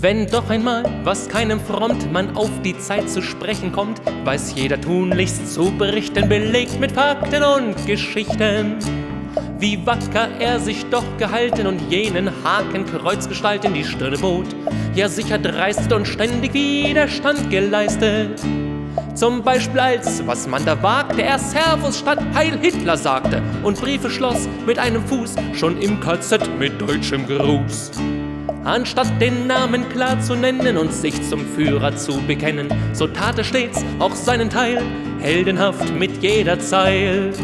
Wenn doch einmal, was keinem frommt, man auf die Zeit zu sprechen kommt, weiß jeder tunlichst zu berichten, belegt mit Fakten und Geschichten. Wie wacker er sich doch gehalten und jenen Hakenkreuzgestalt in die Stirne bot, ja sicher dreist und ständig Widerstand geleistet. Zum Beispiel als, was man da wagte, er Servus statt Heil Hitler sagte und Briefe schloss mit einem Fuß, schon im KZ mit deutschem Gruß. Anstatt den Namen klar zu nennen und sich zum Führer zu bekennen, so tat er stets auch seinen Teil, heldenhaft mit jeder Zeil.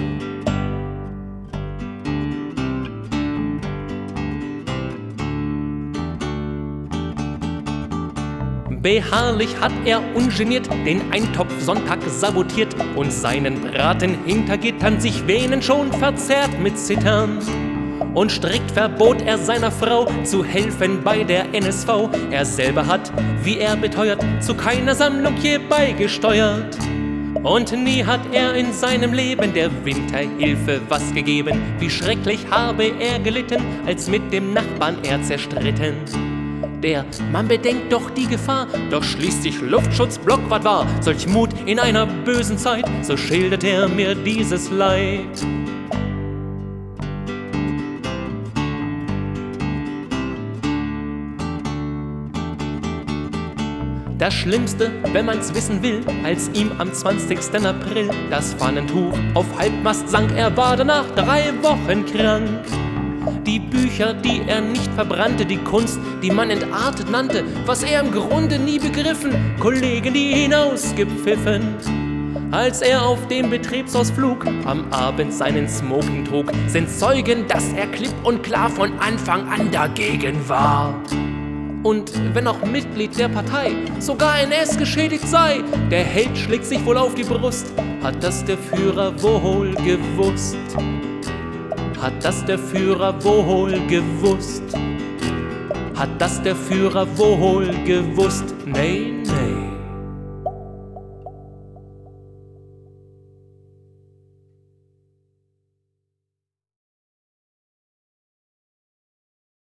Beharrlich hat er ungeniert den Eintopfsonntag sabotiert und seinen Braten hinter Gittern sich wähnend schon verzehrt mit Zittern. Und strikt verbot er seiner Frau zu helfen bei der NSV. Er selber hat, wie er beteuert, zu keiner Sammlung je beigesteuert. Und nie hat er in seinem Leben der Winterhilfe was gegeben. Wie schrecklich habe er gelitten, als mit dem Nachbarn er zerstritten. Man bedenkt doch die Gefahr, doch schließlich Luftschutzblockwart war. Solch Mut in einer bösen Zeit, so schildert er mir dieses Leid. Das Schlimmste, wenn man's wissen will, als ihm am 20. April das Fahnentuch auf Halbmast sank, er war danach 3 Wochen krank. Die Bücher, die er nicht verbrannte, die Kunst, die man entartet nannte, was er im Grunde nie begriffen, Kollegen, die hinausgepfiffen. Als er auf dem Betriebsausflug am Abend seinen Smoking trug, sind Zeugen, dass er klipp und klar von Anfang an dagegen war. Und wenn auch Mitglied der Partei, sogar NS geschädigt sei, der Held schlägt sich wohl auf die Brust, hat das der Führer wohl gewusst. Hat das der Führer wohl gewusst? Hat das der Führer wohl gewusst? Nee,